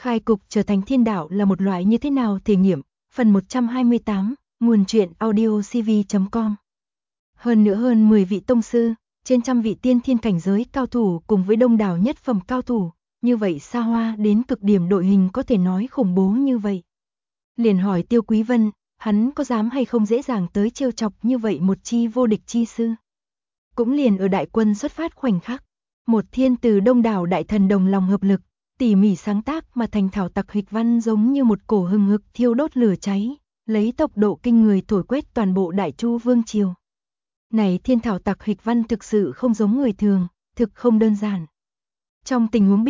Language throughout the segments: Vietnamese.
Khai cục trở thành thiên đạo là một loại như thế nào thể nghiệm, phần 128, nguồn truyện audiocv.com. Hơn nữa hơn 10 vị tông sư, trên trăm vị tiên thiên cảnh giới cao thủ cùng với đông đảo nhất phẩm cao thủ, như vậy xa hoa đến cực điểm đội hình có thể nói khủng bố như vậy. Liền hỏi Tiêu Quý Vân, hắn có dám hay không dễ dàng tới trêu chọc như vậy một chi vô địch chi sư. Cũng liền ở đại quân xuất phát khoảnh khắc, một thiên từ đông đảo đại thần đồng lòng hợp lực, tỉ mỉ sáng tác mà thành thảo tặc hịch văn giống như một cổ hừng hực thiêu đốt lửa cháy, lấy tốc độ kinh người thổi quét toàn bộ Đại Chu vương triều. Này thiên thảo tặc hịch văn thực sự không giống người thường, thực không đơn giản. Trong tình huống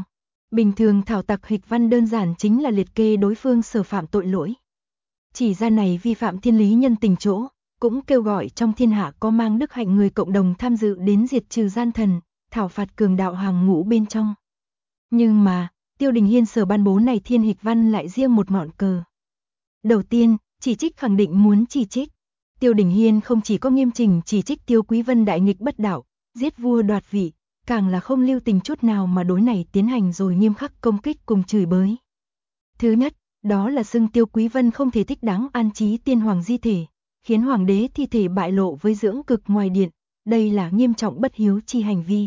bình thường thảo tặc hịch văn đơn giản chính là liệt kê đối phương sở phạm tội lỗi. Chỉ ra này vi phạm thiên lý nhân tình chỗ, cũng kêu gọi trong thiên hạ có mang đức hạnh người cộng đồng tham dự đến diệt trừ gian thần, thảo phạt cường đạo hàng ngũ bên trong. Nhưng mà, Tiêu Đình Hiên sở ban bố này thiên hịch văn lại riêng một ngọn cờ. Đầu tiên, chỉ trích khẳng định muốn chỉ trích. Tiêu Đình Hiên không chỉ có nghiêm chỉnh chỉ trích Tiêu Quý Vân đại nghịch bất đạo, giết vua đoạt vị, càng là không lưu tình chút nào mà đối này tiến hành rồi nghiêm khắc công kích cùng chửi bới. Thứ nhất, đó là xưng Tiêu Quý Vân không thể thích đáng an trí tiên hoàng di thể, khiến hoàng đế thi thể bại lộ với dưỡng cực ngoài điện, đây là nghiêm trọng bất hiếu chi hành vi.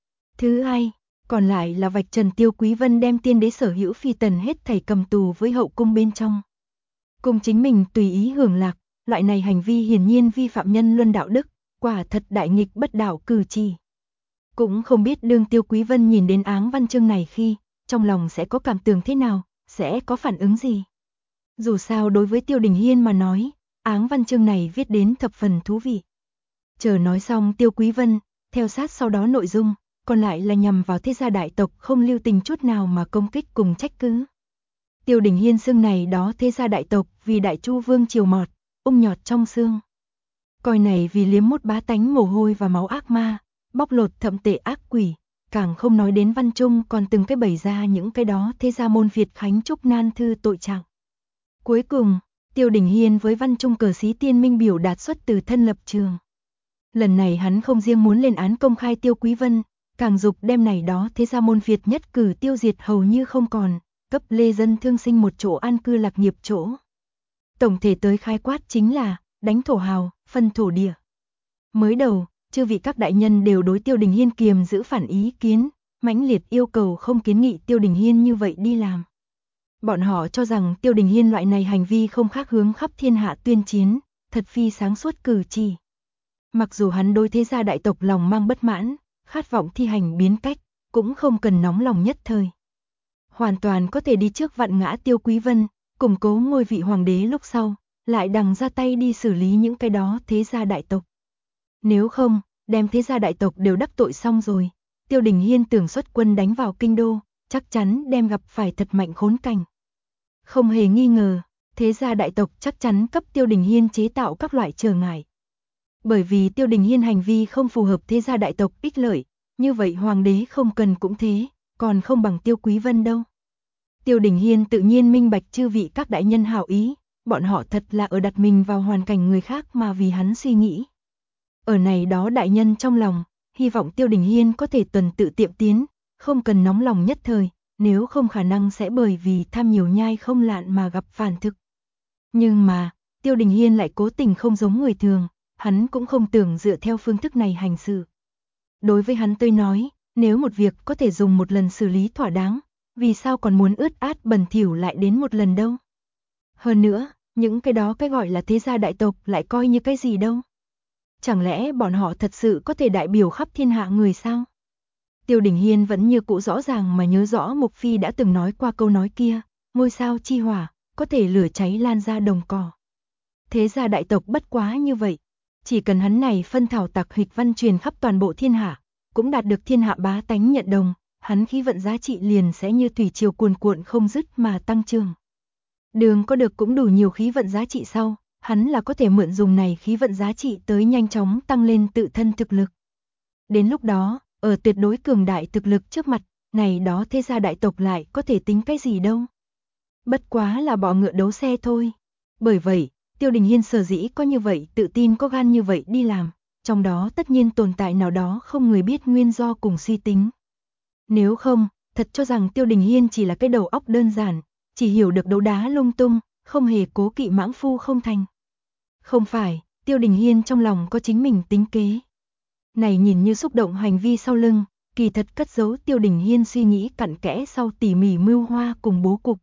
Thứ hai, còn lại là vạch trần Tiêu Quý Vân đem tiên đế sở hữu phi tần hết thảy cầm tù với hậu cung bên trong. Cùng chính mình tùy ý hưởng lạc, loại này hành vi hiển nhiên vi phạm nhân luân đạo đức, quả thật đại nghịch bất đạo cử chỉ. Cũng không biết đương Tiêu Quý Vân nhìn đến áng văn chương này khi, trong lòng sẽ có cảm tưởng thế nào, sẽ có phản ứng gì. Dù sao đối với Tiêu Đình Hiên mà nói, áng văn chương này viết đến thập phần thú vị. Chờ nói xong Tiêu Quý Vân, theo sát sau đó nội dung, còn lại là nhằm vào thế gia đại tộc không lưu tình chút nào mà công kích cùng trách cứ. Tiêu Đình Hiên xưng này đó thế gia đại tộc vì Đại Chu vương triều mọt, ung nhọt trong xương. Coi này vì liếm mút bá tánh mồ hôi và máu ác ma, bóc lột thậm tệ ác quỷ, càng không nói đến văn trung còn từng cái bày ra những cái đó thế gia môn Việt khánh trúc nan thư tội trạng. Cuối cùng, Tiêu Đình Hiên với văn trung cờ sĩ tiên minh biểu đạt xuất từ thân lập trường. Lần này hắn không riêng muốn lên án công khai Tiêu Quý Vân, càng dục đem này đó thế gia môn Việt nhất cử tiêu diệt hầu như không còn, cấp lê dân thương sinh một chỗ an cư lạc nghiệp chỗ. Tổng thể tới khai quát chính là, đánh thổ hào, phân thổ địa. Mới đầu, chư vị các đại nhân đều đối Tiêu Đình Hiên kiềm giữ phản ý kiến, mãnh liệt yêu cầu không kiến nghị Tiêu Đình Hiên như vậy đi làm. Bọn họ cho rằng Tiêu Đình Hiên loại này hành vi không khác hướng khắp thiên hạ tuyên chiến, thật phi sáng suốt cử chỉ. Mặc dù hắn đối thế gia đại tộc lòng mang bất mãn, khát vọng thi hành biến cách, cũng không cần nóng lòng nhất thời. Hoàn toàn có thể đi trước vặn ngã Tiêu Quý Vân, củng cố ngôi vị hoàng đế lúc sau, lại đằng ra tay đi xử lý những cái đó thế gia đại tộc. Nếu không, đem thế gia đại tộc đều đắc tội xong rồi, Tiêu Đình Hiên tưởng xuất quân đánh vào kinh đô, chắc chắn đem gặp phải thật mạnh khốn cảnh. Không hề nghi ngờ, thế gia đại tộc chắc chắn cấp Tiêu Đình Hiên chế tạo các loại trở ngại. Bởi vì Tiêu Đình Hiên hành vi không phù hợp thế gia đại tộc ích lợi, như vậy hoàng đế không cần cũng thế, còn không bằng Tiêu Quý Vân đâu. Tiêu Đình Hiên tự nhiên minh bạch chư vị các đại nhân hảo ý, bọn họ thật là ở đặt mình vào hoàn cảnh người khác mà vì hắn suy nghĩ. Ở này đó đại nhân trong lòng, hy vọng Tiêu Đình Hiên có thể tuần tự tiệm tiến, không cần nóng lòng nhất thời, nếu không khả năng sẽ bởi vì tham nhiều nhai không lạn mà gặp phản thực. Nhưng mà, Tiêu Đình Hiên lại cố tình không giống người thường, hắn cũng không tưởng dựa theo phương thức này hành sự. Đối với hắn tôi nói, nếu một việc có thể dùng một lần xử lý thỏa đáng, vì sao còn muốn ướt át bẩn thỉu lại đến một lần đâu? Hơn nữa, những cái đó cái gọi là thế gia đại tộc lại coi như cái gì đâu? Chẳng lẽ bọn họ thật sự có thể đại biểu khắp thiên hạ người sao? Tiêu Đình Hiên vẫn như cũ rõ ràng mà nhớ rõ Mục Phi đã từng nói qua câu nói kia, ngôi sao chi hỏa, có thể lửa cháy lan ra đồng cỏ. Thế gia đại tộc bất quá như vậy, chỉ cần hắn này phân thảo tặc hịch văn truyền khắp toàn bộ thiên hạ, cũng đạt được thiên hạ bá tánh nhận đồng, hắn khí vận giá trị liền sẽ như thủy triều cuồn cuộn không dứt mà tăng trưởng. Đường có được cũng đủ nhiều khí vận giá trị sau, hắn là có thể mượn dùng này khí vận giá trị tới nhanh chóng tăng lên tự thân thực lực. Đến lúc đó, ở tuyệt đối cường đại thực lực trước mặt, này đó thế gia đại tộc lại có thể tính cái gì đâu. Bất quá là bọ ngựa đấu xe thôi. Bởi vậy, Tiêu Đình Hiên sở dĩ có như vậy tự tin có gan như vậy đi làm, trong đó tất nhiên tồn tại nào đó không người biết nguyên do cùng suy tính. Nếu không, thật cho rằng Tiêu Đình Hiên chỉ là cái đầu óc đơn giản, chỉ hiểu được đấu đá lung tung, không hề cố kỵ mãng phu không thành. Không phải, Tiêu Đình Hiên trong lòng có chính mình tính kế. Này nhìn như xúc động hành vi sau lưng, kỳ thật cất giấu Tiêu Đình Hiên suy nghĩ cặn kẽ sau tỉ mỉ mưu hoa cùng bố cục.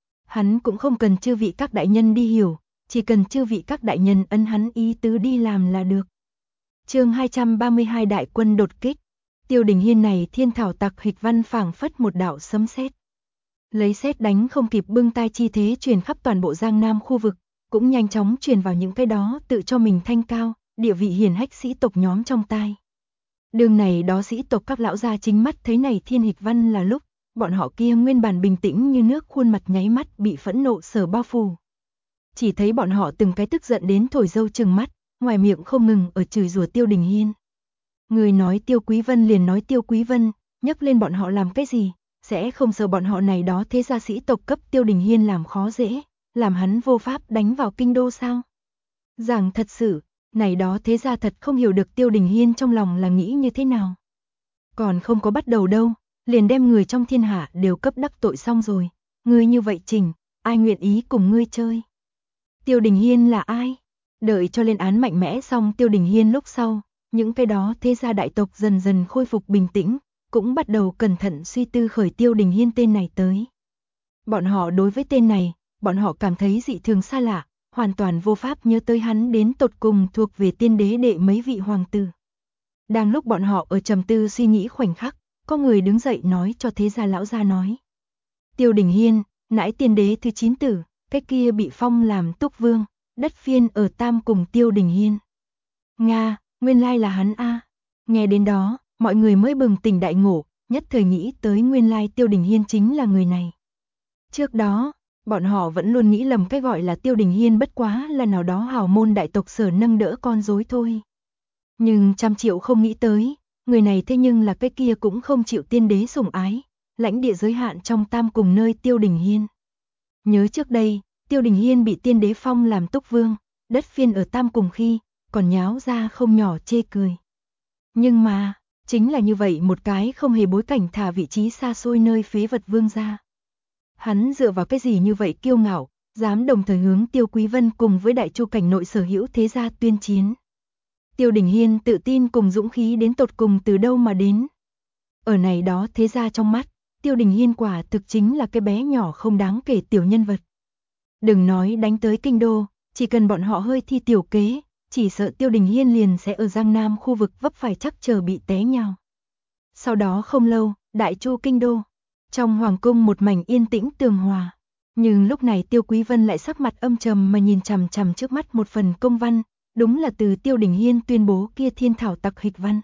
Hắn cũng không cần chư vị các đại nhân đi hiểu, chỉ cần chư vị các đại nhân ấn hắn ý tứ đi làm là được. Chương 232 đại quân đột kích. Tiêu Đình Hiên này thiên thảo tặc hịch văn phảng phất một đạo sấm sét. Lấy sét đánh không kịp bưng tai chi thế truyền khắp toàn bộ Giang Nam khu vực, cũng nhanh chóng truyền vào những cái đó tự cho mình thanh cao, địa vị hiển hách sĩ tộc nhóm trong tai. Đường này đó sĩ tộc các lão gia chính mắt thấy này thiên hịch văn là lúc, bọn họ kia nguyên bản bình tĩnh như nước khuôn mặt nháy mắt bị phẫn nộ sở bao phủ. Chỉ thấy bọn họ từng cái tức giận đến thổi dâu trừng mắt, ngoài miệng không ngừng ở chửi rủa Tiêu Đình Hiên. Người nói Tiêu Quý Vân liền nói Tiêu Quý Vân, nhắc lên bọn họ làm cái gì, sẽ không sợ bọn họ này đó thế gia sĩ tộc cấp Tiêu Đình Hiên làm khó dễ, làm hắn vô pháp đánh vào kinh đô sao? Rằng thật sự, này đó thế gia thật không hiểu được Tiêu Đình Hiên trong lòng là nghĩ như thế nào. Còn không có bắt đầu đâu, liền đem người trong thiên hạ đều cấp đắc tội xong rồi, ngươi như vậy Trình, ai nguyện ý cùng ngươi chơi? Tiêu Đình Hiên là ai? Đợi cho lên án mạnh mẽ xong Tiêu Đình Hiên lúc sau, những cái đó thế gia đại tộc dần dần khôi phục bình tĩnh, cũng bắt đầu cẩn thận suy tư khởi Tiêu Đình Hiên tên này tới. Bọn họ đối với tên này, bọn họ cảm thấy dị thường xa lạ, hoàn toàn vô pháp nhớ tới hắn đến tột cùng thuộc về tiên đế đệ mấy vị hoàng tử. Đang lúc bọn họ ở trầm tư suy nghĩ khoảnh khắc, có người đứng dậy nói cho thế gia lão gia nói. Tiêu Đình Hiên, nãi tiên đế thứ 9 tử, cái kia bị phong làm túc vương, đất phiên ở Tam cùng Tiêu Đình Hiên. Nga, nguyên lai là hắn a. Nghe đến đó, mọi người mới bừng tỉnh đại ngộ, nhất thời nghĩ tới nguyên lai Tiêu Đình Hiên chính là người này. Trước đó, bọn họ vẫn luôn nghĩ lầm cái gọi là Tiêu Đình Hiên bất quá là nào đó hào môn đại tộc sở nâng đỡ con rối thôi. Nhưng trăm triệu không nghĩ tới, người này thế nhưng là cái kia cũng không chịu tiên đế sủng ái, lãnh địa giới hạn trong Tam cùng nơi Tiêu Đình Hiên. Nhớ trước đây, Tiêu Đình Hiên bị tiên đế phong làm túc vương, đất phiên ở Tam cùng khi, còn nháo ra không nhỏ chê cười. Nhưng mà, chính là như vậy một cái không hề bối cảnh thả vị trí xa xôi nơi phế vật vương gia. Hắn dựa vào cái gì như vậy kiêu ngạo, dám đồng thời hướng Tiêu Quý Vân cùng với đại chu cảnh nội sở hữu thế gia tuyên chiến. Tiêu Đình Hiên tự tin cùng dũng khí đến tột cùng từ đâu mà đến. Ở này đó thế gia trong mắt, Tiêu Đình Hiên quả thực chính là cái bé nhỏ không đáng kể tiểu nhân vật. Đừng nói đánh tới kinh đô, chỉ cần bọn họ hơi thi tiểu kế, chỉ sợ Tiêu Đình Hiên liền sẽ ở Giang Nam khu vực vấp phải chắc chờ bị té nhào. Sau đó không lâu, đại chu kinh đô, trong hoàng cung một mảnh yên tĩnh tường hòa. Nhưng lúc này Tiêu Quý Vân lại sắc mặt âm trầm mà nhìn chằm chằm trước mắt một phần công văn, đúng là từ Tiêu Đình Hiên tuyên bố kia thiên thảo tặc hịch văn.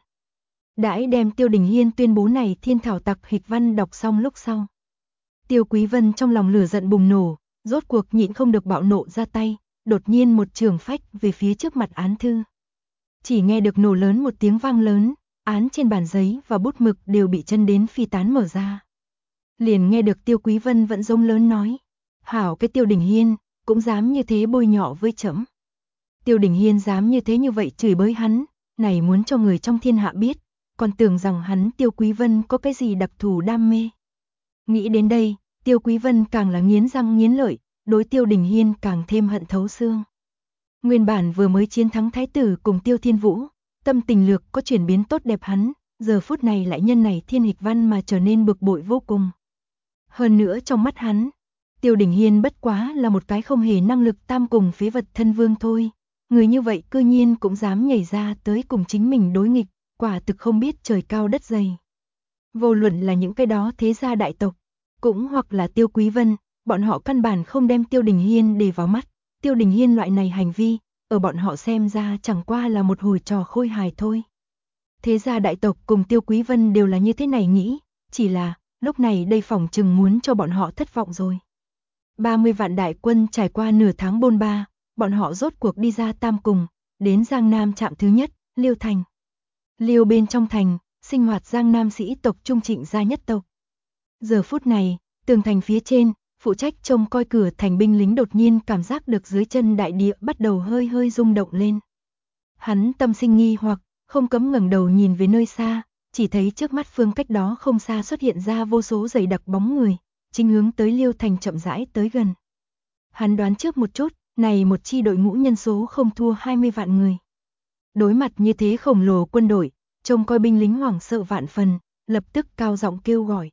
Đãi đem Tiêu Đình Hiên tuyên bố này thiên thảo tặc hịch văn đọc xong lúc sau. Tiêu Quý Vân trong lòng lửa giận bùng nổ, rốt cuộc nhịn không được bạo nộ ra tay, đột nhiên một trường phách về phía trước mặt án thư. Chỉ nghe được nổ lớn một tiếng vang lớn, án trên bàn giấy và bút mực đều bị chân đến phi tán mở ra. Liền nghe được Tiêu Quý Vân vẫn giống lớn nói, hảo cái Tiêu Đình Hiên, cũng dám như thế bôi nhọ với trẫm. Tiêu Đình Hiên dám như thế như vậy chửi bới hắn, này muốn cho người trong thiên hạ biết, còn tưởng rằng hắn Tiêu Quý Vân có cái gì đặc thù đam mê. Nghĩ đến đây, Tiêu Quý Vân càng là nghiến răng nghiến lợi, đối Tiêu Đình Hiên càng thêm hận thấu xương. Nguyên bản vừa mới chiến thắng thái tử cùng Tiêu Thiên Vũ, tâm tình lược có chuyển biến tốt đẹp hắn, giờ phút này lại nhân này thiên hịch văn mà trở nên bực bội vô cùng. Hơn nữa trong mắt hắn, Tiêu Đình Hiên bất quá là một cái không hề năng lực tam cùng phế vật thân vương thôi. Người như vậy cư nhiên cũng dám nhảy ra tới cùng chính mình đối nghịch, quả thực không biết trời cao đất dày. Vô luận là những cái đó thế gia đại tộc, cũng hoặc là Tiêu Quý Vân, bọn họ căn bản không đem Tiêu Đình Hiên để vào mắt. Tiêu Đình Hiên loại này hành vi, ở bọn họ xem ra chẳng qua là một hồi trò khôi hài thôi. Thế gia đại tộc cùng Tiêu Quý Vân đều là như thế này nghĩ, chỉ là lúc này đây phỏng chừng muốn cho bọn họ thất vọng rồi. 30 vạn đại quân trải qua nửa tháng bôn ba, bọn họ rốt cuộc đi ra Tam cùng, đến Giang Nam trạm thứ nhất, Liêu Thành. Liêu bên trong thành, sinh hoạt Giang Nam sĩ tộc Trung Trịnh gia nhất tộc. Giờ phút này, tường thành phía trên, phụ trách trông coi cửa thành binh lính đột nhiên cảm giác được dưới chân đại địa bắt đầu hơi hơi rung động lên. Hắn tâm sinh nghi hoặc, không cấm ngẩng đầu nhìn về nơi xa, chỉ thấy trước mắt Phương cách đó không xa xuất hiện ra vô số dày đặc bóng người, chính hướng tới Liêu Thành chậm rãi tới gần. Hắn đoán trước một chút, này một chi đội ngũ nhân số không thua 20 vạn người. Đối mặt như thế khổng lồ quân đội, trông coi binh lính hoảng sợ vạn phần, lập tức cao giọng kêu gọi.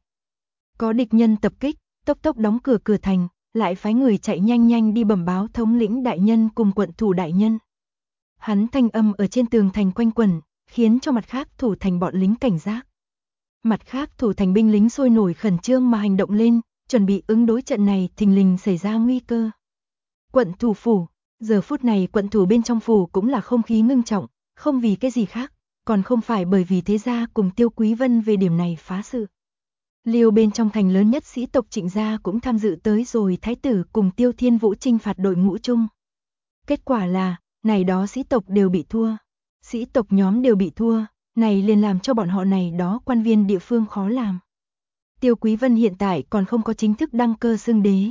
Có địch nhân tập kích, tốc tốc đóng cửa cửa thành, lại phái người chạy nhanh nhanh đi bẩm báo thống lĩnh đại nhân cùng quận thủ đại nhân. Hắn thanh âm ở trên tường thành quanh quẩn, khiến cho mặt khác thủ thành bọn lính cảnh giác. Mặt khác thủ thành binh lính sôi nổi khẩn trương mà hành động lên, chuẩn bị ứng đối trận này thình lình xảy ra nguy cơ. Quận thủ phủ, giờ phút này quận thủ bên trong phủ cũng là không khí ngưng trọng, không vì cái gì khác, còn không phải bởi vì thế gia cùng Tiêu Quý Vân về điểm này phá sự. Liêu bên trong thành lớn nhất sĩ tộc Trịnh gia cũng tham dự tới rồi thái tử cùng Tiêu Thiên Vũ chinh phạt đội ngũ chung. Kết quả là, này đó sĩ tộc đều bị thua. Sĩ tộc nhóm đều bị thua, này liền làm cho bọn họ này đó quan viên địa phương khó làm. Tiêu Quý Vân hiện tại còn không có chính thức đăng cơ xưng đế.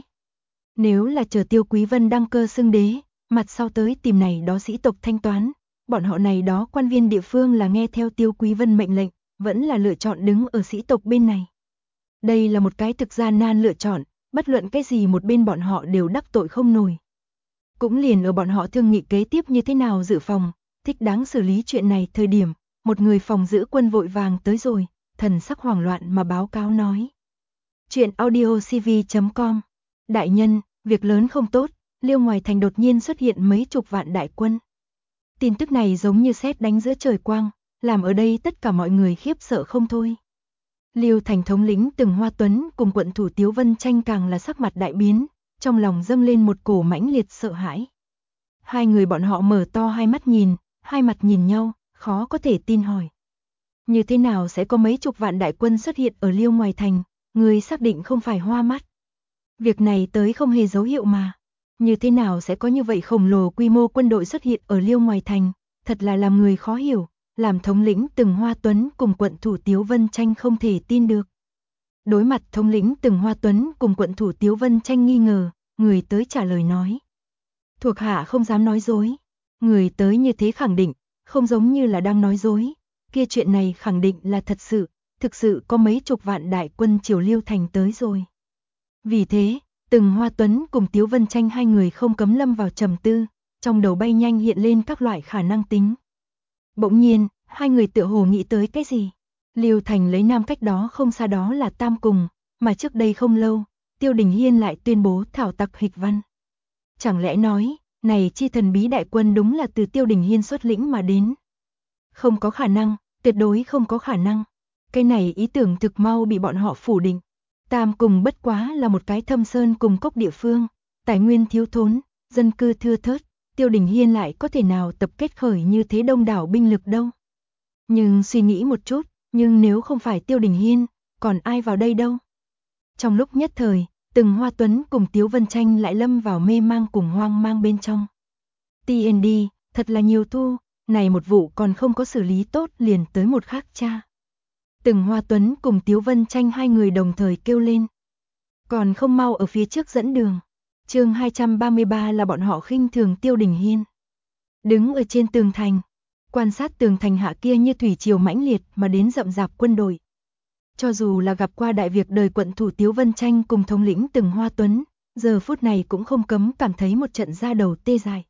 Nếu là chờ Tiêu Quý Vân đăng cơ xưng đế, mặt sau tới tìm này đó sĩ tộc thanh toán, bọn họ này đó quan viên địa phương là nghe theo Tiêu Quý Vân mệnh lệnh, vẫn là lựa chọn đứng ở sĩ tộc bên này. Đây là một cái thực gian nan lựa chọn, bất luận cái gì một bên bọn họ đều đắc tội không nổi. Cũng liền ở bọn họ thương nghị kế tiếp như thế nào dự phòng, thích đáng xử lý chuyện này thời điểm, một người phòng giữ quân vội vàng tới rồi, thần sắc hoảng loạn mà báo cáo nói. Chuyện audiocv.com. Đại nhân, việc lớn không tốt, Liêu ngoài thành đột nhiên xuất hiện mấy chục vạn đại quân. Tin tức này giống như sét đánh giữa trời quang, làm ở đây tất cả mọi người khiếp sợ không thôi. Liêu thành thống lĩnh Từng Hoa Tuấn cùng quận thủ Tiếu Vân Tranh càng là sắc mặt đại biến, trong lòng dâng lên một cổ mãnh liệt sợ hãi. Hai người bọn họ mở to hai mắt nhìn, hai mặt nhìn nhau, khó có thể tin hỏi. Như thế nào sẽ có mấy chục vạn đại quân xuất hiện ở Liêu ngoài thành, người xác định không phải hoa mắt. Việc này tới không hề dấu hiệu mà. Như thế nào sẽ có như vậy khổng lồ quy mô quân đội xuất hiện ở Liêu ngoài thành, thật là làm người khó hiểu, làm thống lĩnh Từng Hoa Tuấn cùng quận thủ Tiếu Vân Tranh không thể tin được. Đối mặt thống lĩnh Từng Hoa Tuấn cùng quận thủ Tiếu Vân Tranh nghi ngờ, người tới trả lời nói. Thuộc hạ không dám nói dối. Người tới như thế khẳng định, không giống như là đang nói dối. Kia chuyện này khẳng định là thật sự, thực sự có mấy chục vạn đại quân triều Liêu thành tới rồi. Vì thế, Từng Hoa Tuấn cùng Tiếu Vân Tranh hai người không cấm lâm vào trầm tư, trong đầu bay nhanh hiện lên các loại khả năng tính. Bỗng nhiên, hai người tựa hồ nghĩ tới cái gì? Liêu thành lấy nam cách đó không xa đó là Tam Cùng, mà trước đây không lâu, Tiêu Đình Hiên lại tuyên bố thảo tặc hịch văn. Chẳng lẽ nói, này chi thần bí đại quân đúng là từ Tiêu Đình Hiên xuất lĩnh mà đến? Không có khả năng, tuyệt đối không có khả năng. Cái này ý tưởng thực mau bị bọn họ phủ định. Tam Cùng bất quá là một cái thâm sơn cùng cốc địa phương, tài nguyên thiếu thốn, dân cư thưa thớt, Tiêu Đình Hiên lại có thể nào tập kết khởi như thế đông đảo binh lực đâu. Nhưng suy nghĩ một chút, nhưng nếu không phải Tiêu Đình Hiên, còn ai vào đây đâu. Trong lúc nhất thời, Từng Hoa Tuấn cùng Tiếu Vân Tranh lại lâm vào mê mang cùng hoang mang bên trong. TND, thật là nhiều thu, này một vụ còn không có xử lý tốt liền tới một khác cha. Từng Hoa Tuấn cùng Tiếu Vân Tranh hai người đồng thời kêu lên. Còn không mau ở phía trước dẫn đường. Chương 233 là bọn họ khinh thường Tiêu Đình Hiên. Đứng ở trên tường thành, quan sát tường thành hạ kia như thủy triều mãnh liệt mà đến rậm rạp quân đội. Cho dù là gặp qua đại việc đời quận thủ Tiếu Vân Tranh cùng thống lĩnh Từng Hoa Tuấn, giờ phút này cũng không cấm cảm thấy một trận da đầu tê dại.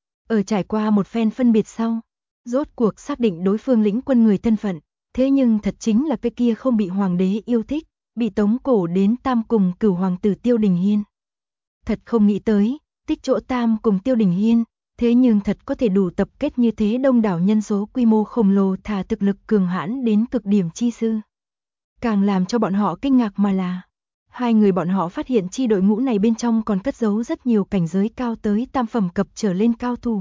Ở trải qua một phen phân biệt sau, rốt cuộc xác định đối phương lĩnh quân người thân phận, thế nhưng thật chính là cái kia không bị hoàng đế yêu thích, bị tống cổ đến Tam cùng cửu hoàng tử Tiêu Đình Hiên. Thật không nghĩ tới, tích chỗ Tam cùng Tiêu Đình Hiên, thế nhưng thật có thể đủ tập kết như thế đông đảo nhân số quy mô khổng lồ thả thực lực cường hãn đến cực điểm chi sư. Càng làm cho bọn họ kinh ngạc mà là, hai người bọn họ phát hiện chi đội ngũ này bên trong còn cất giấu rất nhiều cảnh giới cao tới tam phẩm cấp trở lên cao thủ.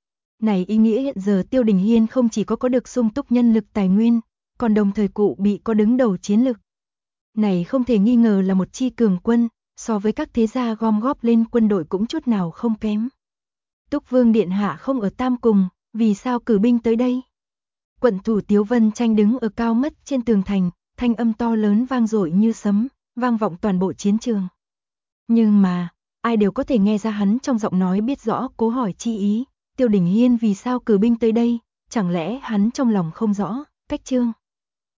Này ý nghĩa hiện giờ Tiêu Đình Hiên không chỉ có được sung túc nhân lực tài nguyên, còn đồng thời cụ bị có đứng đầu chiến lực. Này không thể nghi ngờ là một chi cường quân, so với các thế gia gom góp lên quân đội cũng chút nào không kém. Túc Vương Điện Hạ không ở Tam cùng, vì sao cử binh tới đây? Quận thủ Tiếu Vân Tranh đứng ở cao ngất trên tường thành, thanh âm to lớn vang dội như sấm, vang vọng toàn bộ chiến trường. Nhưng mà, ai đều có thể nghe ra hắn trong giọng nói biết rõ cố hỏi chi ý, Tiêu Đình Hiên vì sao cử binh tới đây, chẳng lẽ hắn trong lòng không rõ, cách chương.